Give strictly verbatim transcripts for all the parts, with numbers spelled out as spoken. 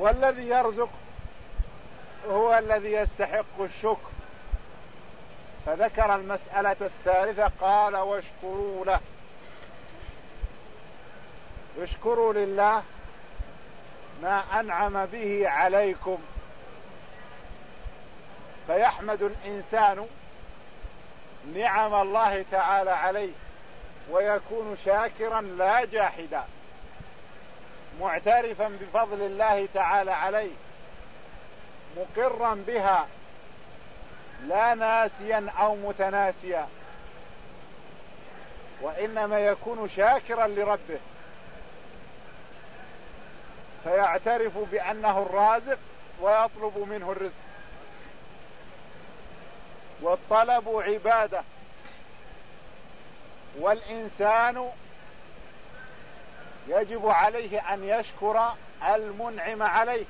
والذي يرزق هو الذي يستحق الشكر، فذكر المسألة الثالثة قال واشكروا له. اشكروا لله ما أنعم به عليكم، فيحمد الإنسان نعم الله تعالى عليه ويكون شاكرا لا جاحدا، معترفا بفضل الله تعالى عليه، مقرا بها لا ناسيا أو متناسيا، وإنما يكون شاكرا لربه، فيعترف بأنه الرازق ويطلب منه الرزق. والطلب عبادة، والإنسان يجب عليه أن يشكر المنعم عليه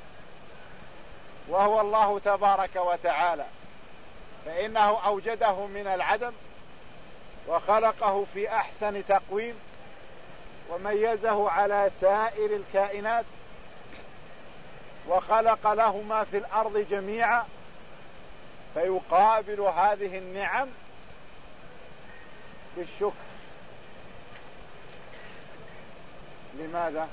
وهو الله تبارك وتعالى، فإنه أوجده من العدم وخلقه في أحسن تقويم وميزه على سائر الكائنات، وخلق له ما في الأرض جميعا، فيقابل هذه النعم بالشكر. لماذا؟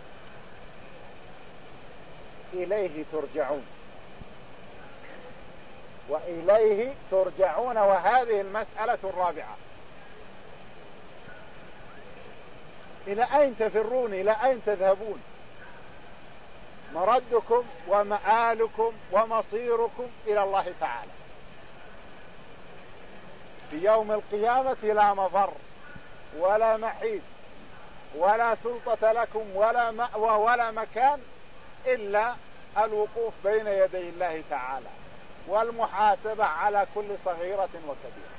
إليه ترجعون، وإليه ترجعون، وهذه المسألة الرابعة. إلى أين تفرون؟ إلى أين تذهبون؟ مردكم ومآلكم ومصيركم إلى الله تعالى. في يوم القيامة لا مفر ولا محيط ولا سلطة لكم ولا مأوى ولا مكان إلا الوقوف بين يدي الله تعالى والمحاسبة على كل صغيرة وكبيرة.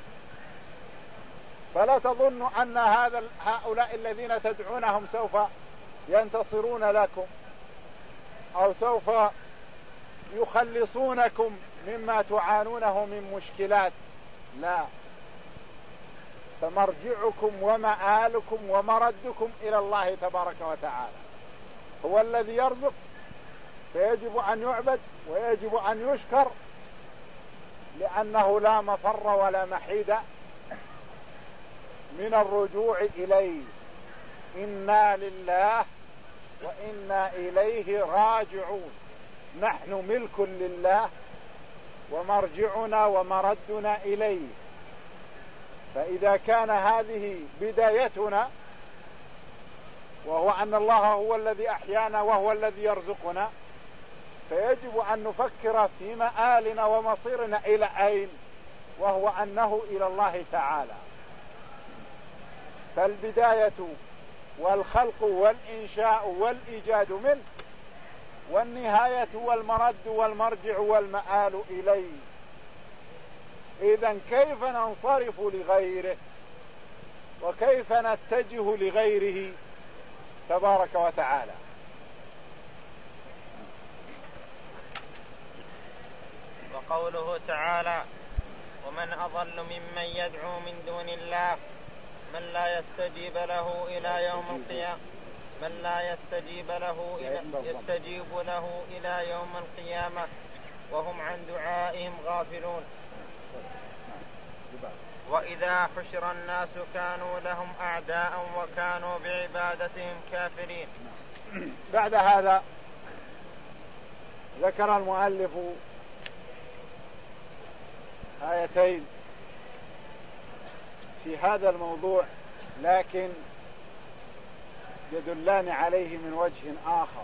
فلا تظنوا أن هذا هؤلاء الذين تدعونهم سوف ينتصرون لكم أو سوف يخلصونكم مما تعانونه من مشكلات، لا، فمرجعكم ومآلكم ومردكم إلى الله تبارك وتعالى. هو الذي يرزق، فيجب أن يعبد ويجب أن يشكر، لأنه لا مفر ولا محيد من الرجوع إليه. إنا لله وإنا إليه راجعون، نحن ملك لله ومرجعنا ومردنا إليه. فإذا كان هذه بدايتنا، وهو أن الله هو الذي أحيانا وهو الذي يرزقنا، فيجب أن نفكر في مآلنا ومصيرنا إلى أين، وهو أنه إلى الله تعالى. فالبداية والخلق والإنشاء والإيجاد منه، والنهاية والمرد والمرجع والمآل إليه. إذن كيف ننصرف لغيره وكيف نتجه لغيره تبارك وتعالى؟ وقوله تعالى ومن أضل ممن يدعو من دون الله من لا يستجيب له إلى يوم القيامة من لا يستجيب له إلى يستجيب له إلى يوم القيامة وهم عن دعائهم غافلون. وإذا حشر الناس كانوا لهم أعداء وكانوا بعبادتهم كافرين. بعد هذا ذكر المؤلف آيتين في هذا الموضوع، لكن يدلان عليه من وجه آخر.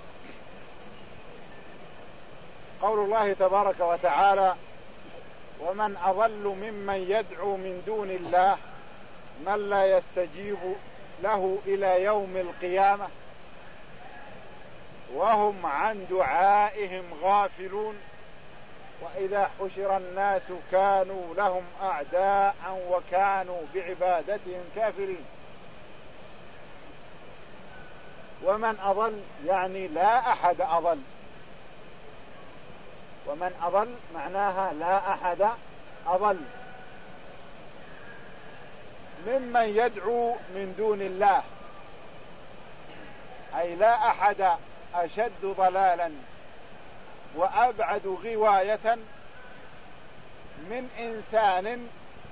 قول الله تبارك وتعالى ومن أضل ممن يدعو من دون الله من لا يستجيب له إلى يوم القيامة وهم عن دعائهم غافلون. وإذا حشر الناس كانوا لهم أعداء وكانوا بعبادتهم كافرين. ومن أضل يعني لا أحد أضل، ومن أضل معناها لا أحد أضل ممن يدعو من دون الله، أي لا أحد أشد ضلالا وأبعد غواية من إنسان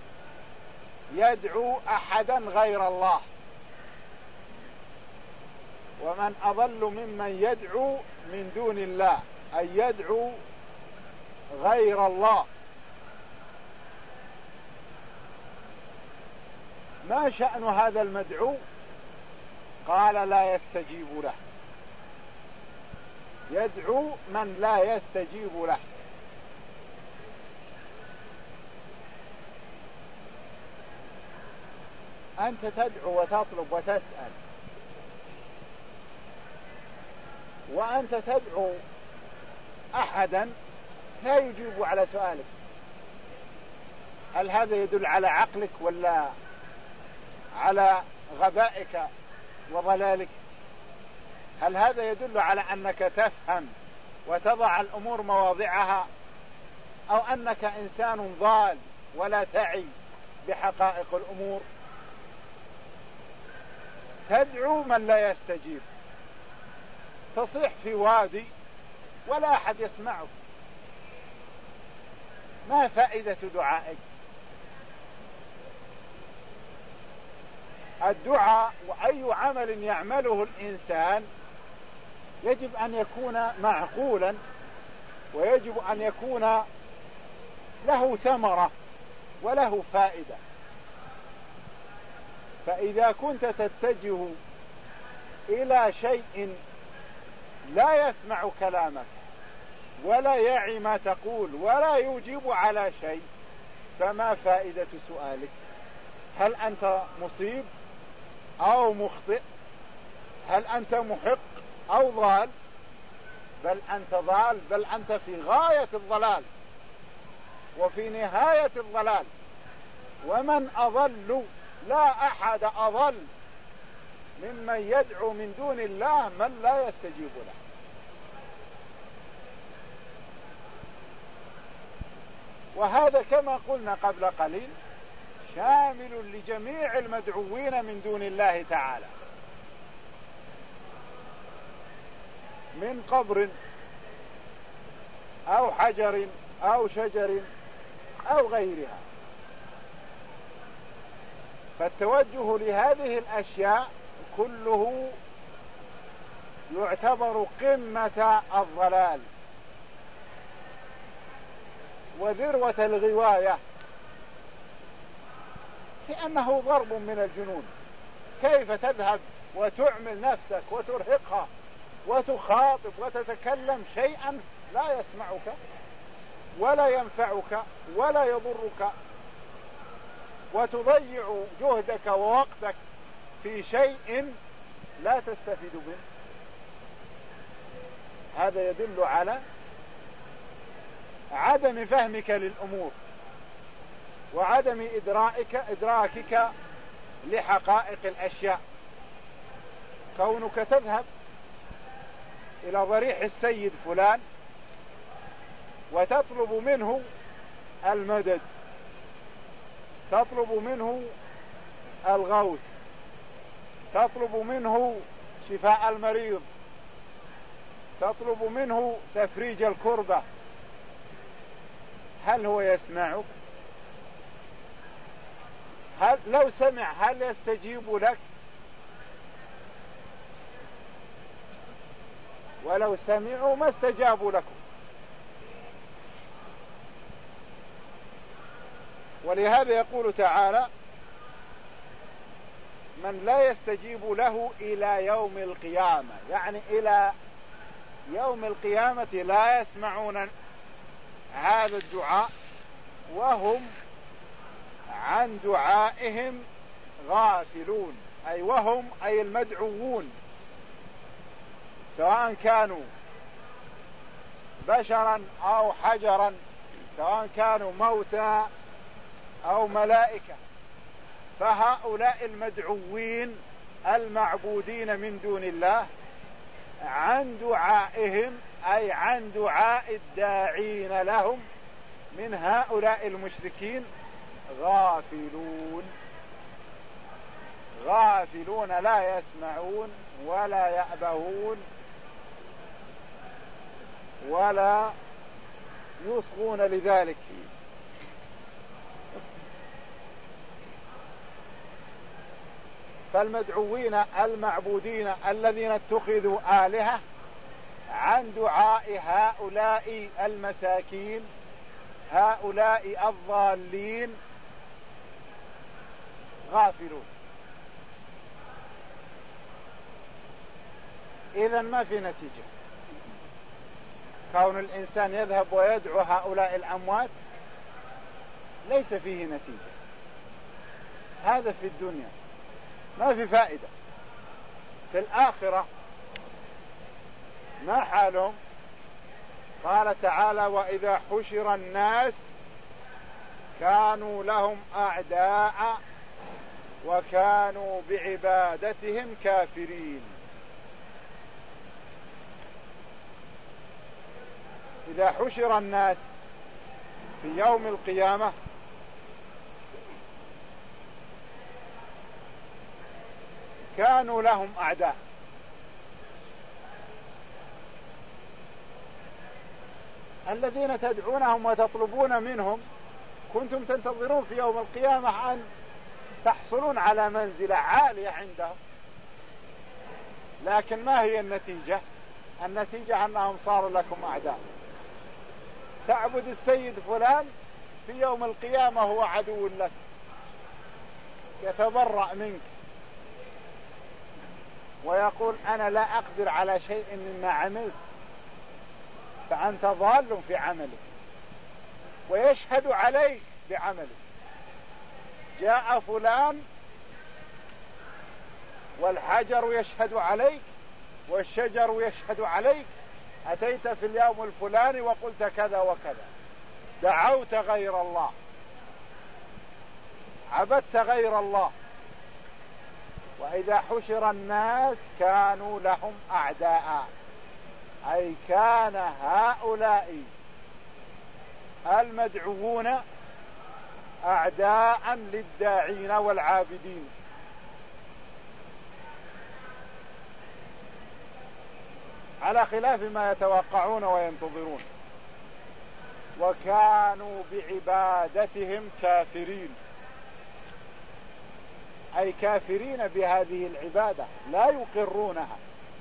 يدعو أحدا غير الله. ومن أضل ممن يدعو من دون الله، أي يدعو غير الله. ما شأن هذا المدعو؟ قال لا يستجيب له، يدعو من لا يستجيب له. أنت تدعو وتطلب وتسأل، وأنت تدعو أحدا لا يجيب على سؤالك. هل هذا يدل على عقلك ولا على غبائك وضلالك؟ هل هذا يدل على أنك تفهم وتضع الأمور مواضعها، أو أنك إنسان ضال ولا تعي بحقائق الأمور؟ تدعو من لا يستجيب، تصيح في وادي ولا أحد يسمعك، ما فائدة دعائك؟ الدعاء وأي عمل يعمله الإنسان يجب أن يكون معقولا، ويجب أن يكون له ثمرة وله فائدة. فإذا كنت تتجه إلى شيء لا يسمع كلامك ولا يعي ما تقول ولا يجيب على شيء، فما فائدة سؤالك؟ هل أنت مصيب أو مخطئ؟ هل أنت محق أو ضال؟ بل أنت ضال، بل أنت في غاية الضلال وفي نهاية الضلال. ومن أضل، لا أحد أضل ممن يدعو من دون الله من لا يستجيب له. وهذا كما قلنا قبل قليل شامل لجميع المدعوين من دون الله تعالى، من قبر أو حجر أو شجر أو غيرها. فالتوجه لهذه الأشياء كله يعتبر قمة الضلال وذروة الغواية، لأنه ضرب من الجنون. كيف تذهب وتعمل نفسك وترهقها وتخاطب وتتكلم شيئا لا يسمعك ولا ينفعك ولا يضرك، وتضيع جهدك ووقتك في شيء لا تستفيد منه؟ هذا يدل على عدم فهمك للأمور وعدم إدراكك إدراكك لحقائق الأشياء. كونك تذهب إلى ضريح السيد فلان وتطلب منه المدد، تطلب منه الغوث، تطلب منه شفاء المريض، تطلب منه تفريج الكربة، هل هو يسمعك؟ هل لو سمع هل يستجيب لك؟ ولو سمعوا ما استجابوا لكم. ولهذا يقول تعالى: من لا يستجيب له إلى يوم القيامة، يعني إلى يوم القيامة لا يسمعون هذا الدعاء وهم عن دعائهم غافلون، أي وهم أي المدعوون، سواء كانوا بشرا أو حجرا، سواء كانوا موتى أو ملائكة، فهؤلاء المدعوين المعبودين من دون الله عن دعائهم أي عن دعاء الداعين لهم من هؤلاء المشركين غافلون، غافلون لا يسمعون ولا يأبهون ولا يصغون لذلك. فالمدعوين المعبودين الذين اتخذوا آلهة عن دعاء هؤلاء المساكين هؤلاء الضالين غافلون. إذن ما في نتيجة كون الإنسان يذهب ويدعو هؤلاء الأموات، ليس فيه نتيجة. هذا في الدنيا ما في فائدة. في الآخرة ما حالهم؟ قال تعالى: وإذا حشر الناس كانوا لهم أعداء وكانوا بعبادتهم كافرين. إذا حشر الناس في يوم القيامة كانوا لهم أعداء، الذين تدعونهم وتطلبون منهم كنتم تنتظرون في يوم القيامة أن تحصلون على منزلة عالية عندهم، لكن ما هي النتيجة؟ النتيجة أنهم صاروا لكم أعداء. تعبد السيد فلان، في يوم القيامة هو عدو لك، يتبرأ منك ويقول: أنا لا أقدر على شيء مما عملت، فأنت ضال في عملك، ويشهد عليك بعملك. جاء فلان والحجر يشهد عليك والشجر يشهد عليك، أتيت في اليوم الفلاني وقلت كذا وكذا، دعوت غير الله، عبدت غير الله. وإذا حشر الناس كانوا لهم أعداء، أي كان هؤلاء المدعوون أعداء للداعين والعابدين. على خلاف ما يتوقعون وينتظرون. وكانوا بعبادتهم كافرين، أي كافرين بهذه العبادة، لا يقرونها.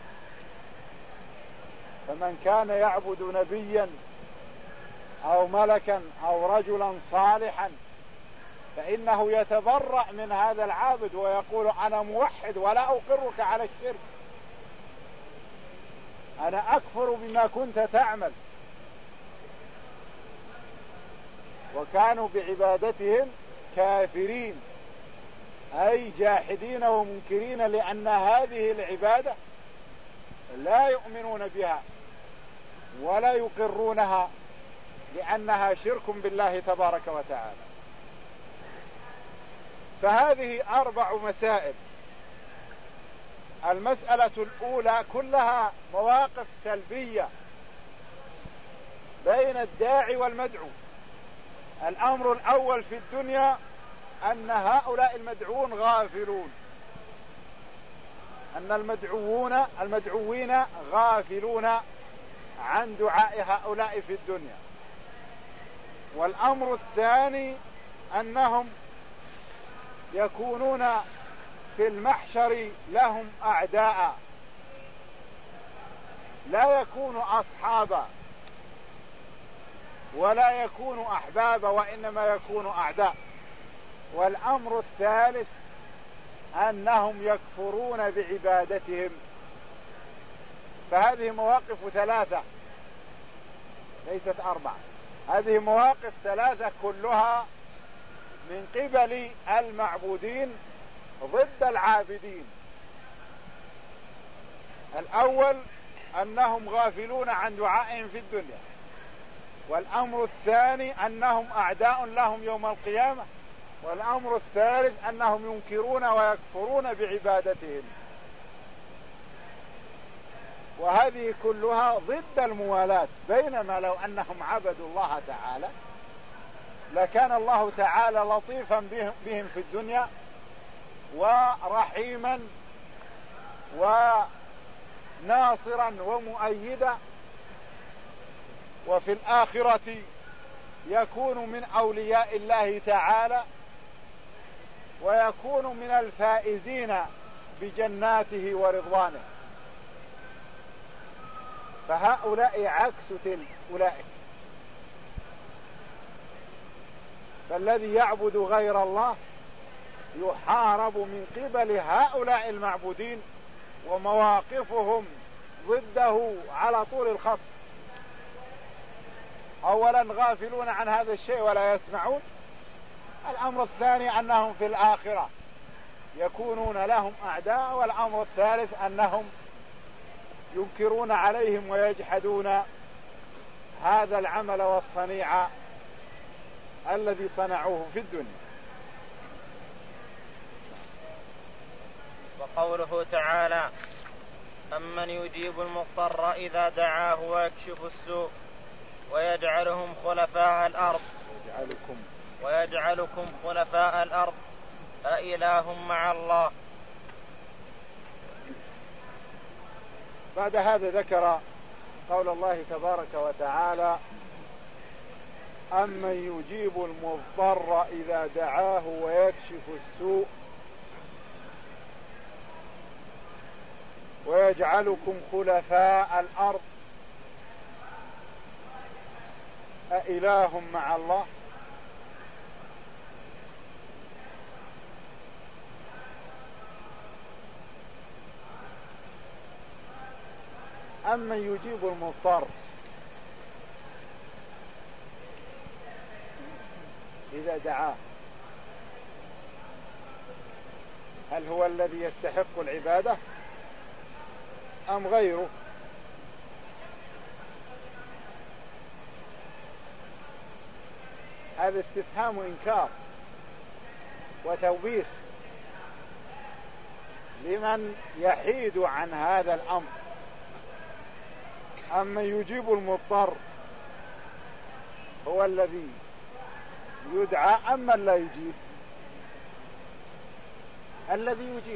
فمن كان يعبد نبيا أو ملكا أو رجلا صالحا فإنه يتبرأ من هذا العابد ويقول: أنا موحد ولا أقرك على الشرك، أنا أكفر بما كنت تعمل. وكانوا بعبادتهم كافرين، أي جاحدين ومنكرين، لأن هذه العبادة لا يؤمنون بها ولا يقرونها، لأنها شرك بالله تبارك وتعالى. فهذه أربع مسائل. المسألة الأولى كلها مواقف سلبية بين الداعي والمدعو. الأمر الأول في الدنيا أن هؤلاء المدعوون غافلون، أن المدعوون المدعوين غافلون عن دعاء هؤلاء في الدنيا. والأمر الثاني أنهم يكونون في المحشر لهم أعداء، لا يكون أصحابا ولا يكون أحبابا، وإنما يكون أعداء. والأمر الثالث أنهم يكفرون بعبادتهم. فهذه مواقف ثلاثة ليست أربعة، هذه مواقف ثلاثة كلها من قبل المعبودين ضد العابدين. الأول أنهم غافلون عن دعائهم في الدنيا، والأمر الثاني أنهم أعداء لهم يوم القيامة، والأمر الثالث أنهم ينكرون ويكفرون بعبادتهم. وهذه كلها ضد الموالاة. بينما لو أنهم عبدوا الله تعالى لكان الله تعالى لطيفا بهم في الدنيا ورحيما وناصرا ومؤيدا وفي الآخرة يكون من أولياء الله تعالى ويكون من الفائزين بجناته ورضوانه. فهؤلاء عكس تلك أولئك. فالذي يعبد غير الله يحارب من قبل هؤلاء المعبودين، ومواقفهم ضده على طول الخط. أولا غافلون عن هذا الشيء ولا يسمعون. الأمر الثاني أنهم في الآخرة يكونون لهم أعداء. والأمر الثالث أنهم ينكرون عليهم ويجحدون هذا العمل والصنيع الذي صنعوه في الدنيا. وقوله تعالى: أمن يجيب المضطر إذا دعاه ويكشف السوء ويجعلهم خلفاء الأرض ويجعلكم, ويجعلكم خلفاء الأرض أإله مع الله. بعد هذا ذكر قول الله تبارك وتعالى: أمن يجيب المضطر إذا دعاه ويكشف السوء ويجعلكم خلفاء الأرض أإله مع الله. أمن يجيب المضطر إذا دعاه، هل هو الذي يستحق العبادة أم غيره؟ هذا استفهام إنكار وتوبيخ لمن يحيد عن هذا الأمر. أما يجيب المضطر هو الذي يدعى أما لا يجيب؟ الذي يجيب.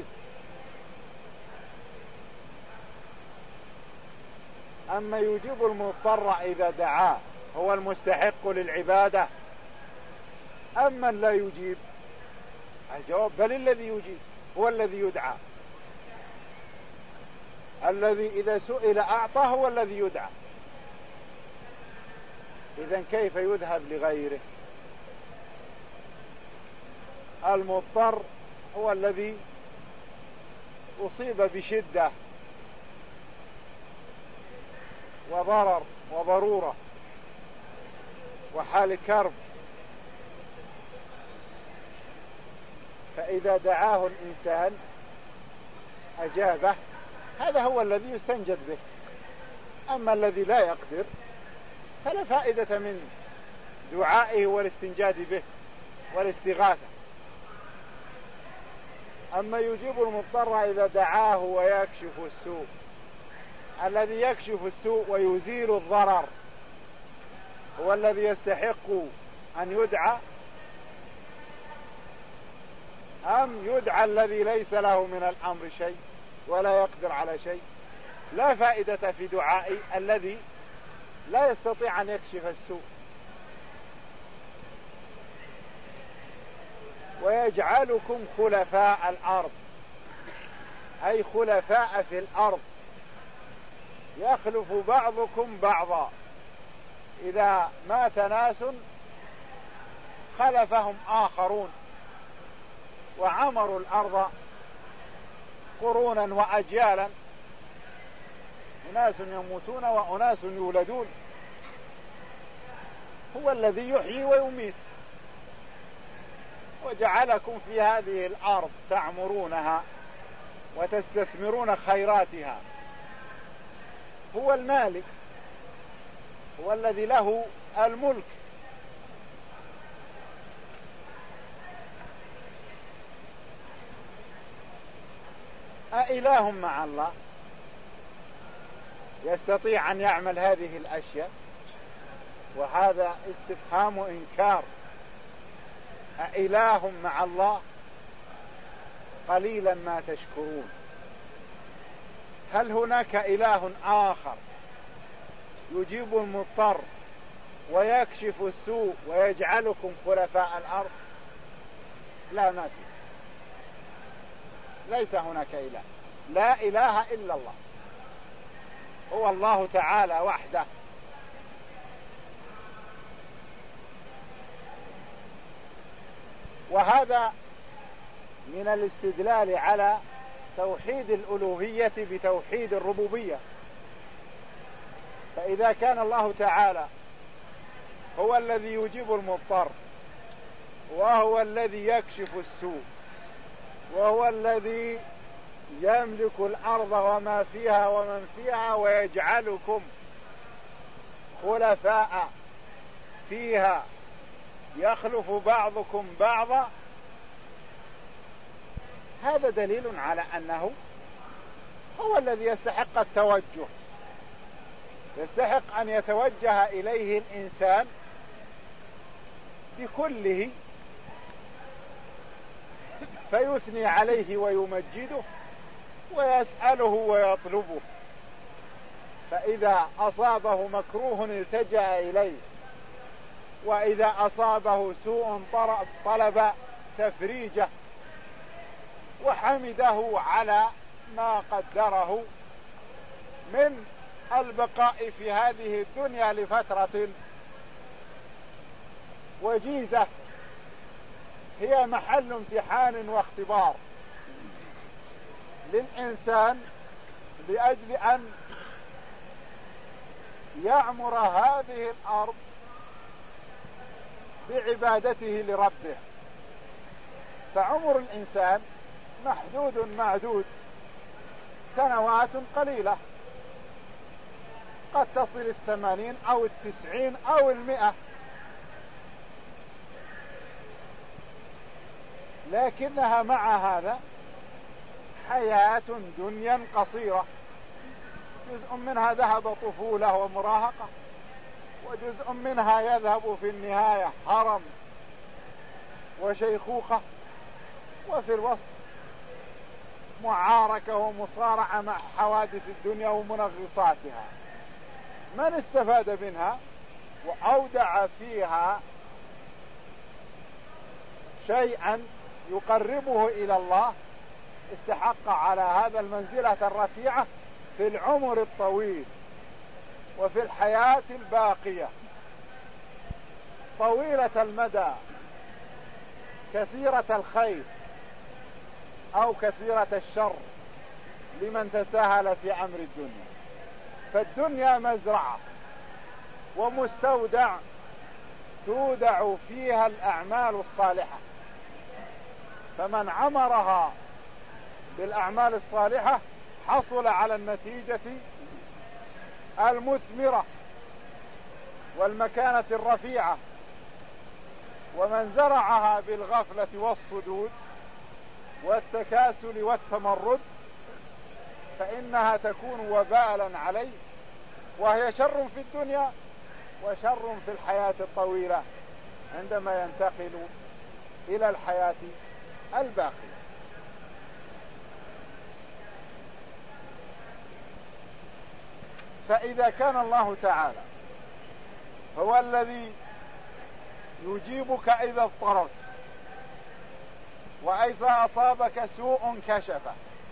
أما يجيب المضطر إذا دعاه هو المستحق للعبادة أما لا يجيب؟ الجواب: بل الذي يجيب هو الذي يدعى. الذي إذا سئل أعطى هو الذي يدعى. إذن كيف يذهب لغيره؟ المضطر هو الذي أصيب بشدة وضرر وضرورة وحال كرب، فإذا دعاه الإنسان أجابه، هذا هو الذي يستنجد به. أما الذي لا يقدر فلا فائدة من دعائه والاستنجاد به والاستغاثة. أما يجيب المضطر إذا دعاه ويكشف السوء، الذي يكشف السوء ويزيل الضرر هو الذي يستحق أن يدعى أم يدعى الذي ليس له من الأمر شيء ولا يقدر على شيء؟ لا فائدة في دعاء الذي لا يستطيع أن يكشف السوء. ويجعلكم خلفاء الأرض، أي خلفاء في الأرض، يخلف بعضكم بعضا. إذا مات ناس خلفهم آخرون وعمروا الأرض قرونا وأجيالا، أناس يموتون وأناس يولدون. هو الذي يحيي ويميت، وجعلكم في هذه الأرض تعمرونها وتستثمرون خيراتها. هو المالك، هو الذي له الملك. أإله مع الله يستطيع أن يعمل هذه الأشياء؟ وهذا استفهام إنكار. أإله مع الله؟ قليلا ما تشكرون. هل هناك إله آخر يجيب المضطر ويكشف السوء ويجعلكم خلفاء الأرض؟ لا، ما في، ليس هناك إله، لا إله إلا الله، هو الله تعالى وحده. وهذا من الاستدلال على توحيد الألوهية بتوحيد الربوبية. فإذا كان الله تعالى هو الذي يجيب المضطر، وهو الذي يكشف السوء، وهو الذي يملك الأرض وما فيها ومن فيها، ويجعلكم خلفاء فيها يخلف بعضكم بعضا، هذا دليل على أنه هو الذي يستحق التوجه، يستحق أن يتوجه إليه الإنسان بكله فيثني عليه ويمجده ويسأله ويطلبه. فإذا أصابه مكروه التجأ إليه، وإذا أصابه سوء طلب تفريجه وحمده على ما قدره من البقاء في هذه الدنيا لفترة وجيزة هي محل امتحان واختبار للإنسان لأجل أن يعمر هذه الأرض بعبادته لربه. فعمر الإنسان محدود معدود، سنوات قليلة، قد تصل الثمانين أو التسعين أو المئة، لكنها مع هذا حياة دنيا قصيرة، جزء منها ذهب طفولة ومراهقة، وجزء منها يذهب في النهاية هرم وشيخوخة، وفي الوسط معاركة ومصارعة مع حوادث الدنيا ومنغصاتها. من استفاد منها وأودع فيها شيئا يقربه إلى الله استحق على هذا المنزلة الرفيعة في العمر الطويل وفي الحياة الباقية طويلة المدى كثيرة الخير أو كثيرة الشر لمن تساهل في أمر الدنيا. فالدنيا مزرعة ومستودع تودع فيها الأعمال الصالحة، فمن عمرها بالأعمال الصالحة حصل على النتيجة المثمرة والمكانة الرفيعة، ومن زرعها بالغفلة والصدود والتكاسل والتمرد فإنها تكون وبالا عليه، وهي شر في الدنيا وشر في الحياة الطويلة عندما ينتقل إلى الحياة الباقية. فإذا كان الله تعالى هو الذي يجيبك إذا اضطررت، وإذا أصابك سوء كشفه،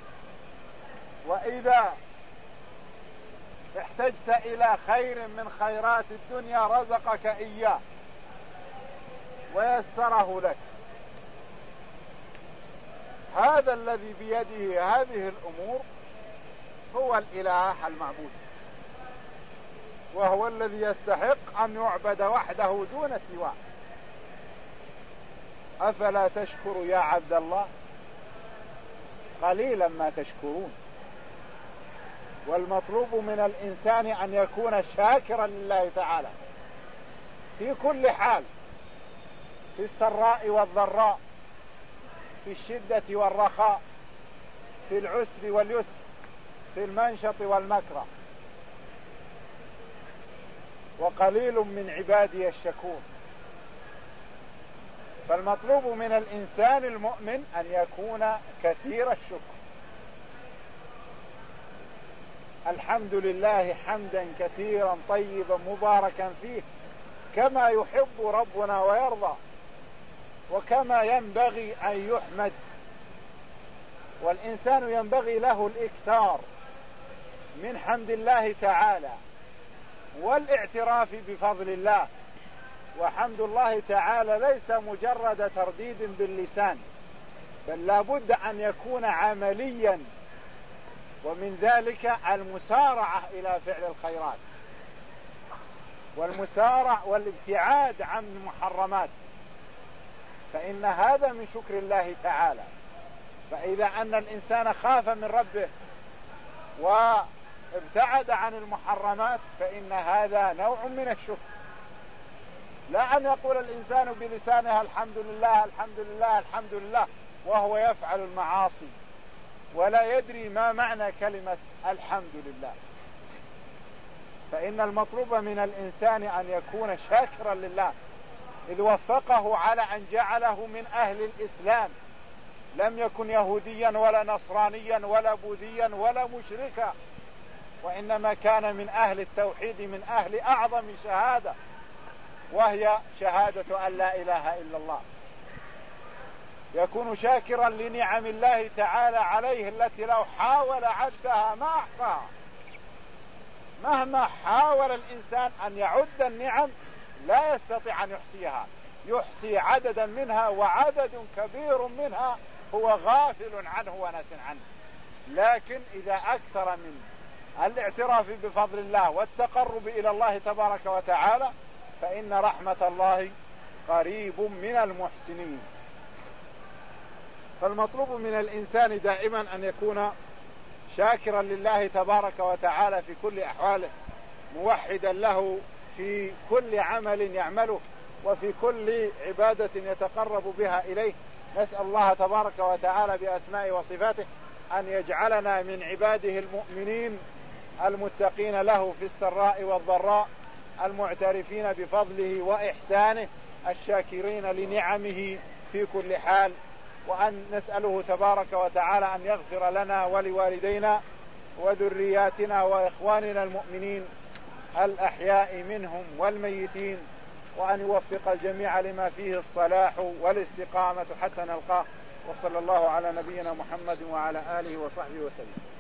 وإذا احتجت إلى خير من خيرات الدنيا رزقك إياه ويسره لك، هذا الذي بيده هذه الأمور هو الإله المعبود، وهو الذي يستحق أن يعبد وحده دون سواه. أفلا تشكر يا عبد الله؟ قليلا ما تشكرون. والمطلوب من الإنسان أن يكون شاكرا لله تعالى في كل حال، في السراء والضراء، في الشدة والرخاء، في العسر واليسر، في المنشط والمكره. وقليل من عبادي الشكور. فالمطلوب من الإنسان المؤمن أن يكون كثير الشكر. الحمد لله حمدا كثيرا طيبا مباركا فيه كما يحب ربنا ويرضى وكما ينبغي أن يحمد. والإنسان ينبغي له الإكثار من حمد الله تعالى والاعتراف بفضل الله. وحمد الله تعالى ليس مجرد ترديد باللسان، بل لا بد أن يكون عمليا، ومن ذلك المسارعة إلى فعل الخيرات والمسارع والابتعاد عن المحرمات، فإن هذا من شكر الله تعالى. فإذا أن الإنسان خاف من ربه وابتعد عن المحرمات فإن هذا نوع من الشكر. لا أن يقول الإنسان بلسانه الحمد لله الحمد لله الحمد لله وهو يفعل المعاصي ولا يدري ما معنى كلمة الحمد لله. فإن المطلوب من الإنسان أن يكون شاكرا لله إذ وفقه على أن جعله من أهل الإسلام، لم يكن يهوديا ولا نصرانيا ولا بوذيا ولا مشركا، وإنما كان من أهل التوحيد، من أهل أعظم شهادة، وهي شهادة أن لا إله إلا الله. يكون شاكرا لنعم الله تعالى عليه التي لو حاول عدها ما أحصاها. مهما حاول الإنسان أن يعد النعم لا يستطيع أن يحصيها، يحصي عددا منها وعدد كبير منها هو غافل عنه وناس عنه. لكن إذا أكثر من الاعتراف بفضل الله والتقرب إلى الله تبارك وتعالى فإن رحمة الله قريب من المحسنين. فالمطلوب من الإنسان دائما أن يكون شاكرا لله تبارك وتعالى في كل أحواله، موحدا له في كل عمل يعمله وفي كل عبادة يتقرب بها إليه. نسأل الله تبارك وتعالى بأسمائه وصفاته أن يجعلنا من عباده المؤمنين المتقين له في السراء والضراء، المعترفين بفضله وإحسانه، الشاكرين لنعمه في كل حال. وأن نسأله تبارك وتعالى أن يغفر لنا ولوالدينا وذرياتنا وإخواننا المؤمنين الأحياء منهم والميتين، وأن يوفق الجميع لما فيه الصلاح والاستقامة حتى نلقاه. وصلى الله على نبينا محمد وعلى آله وصحبه وسلم.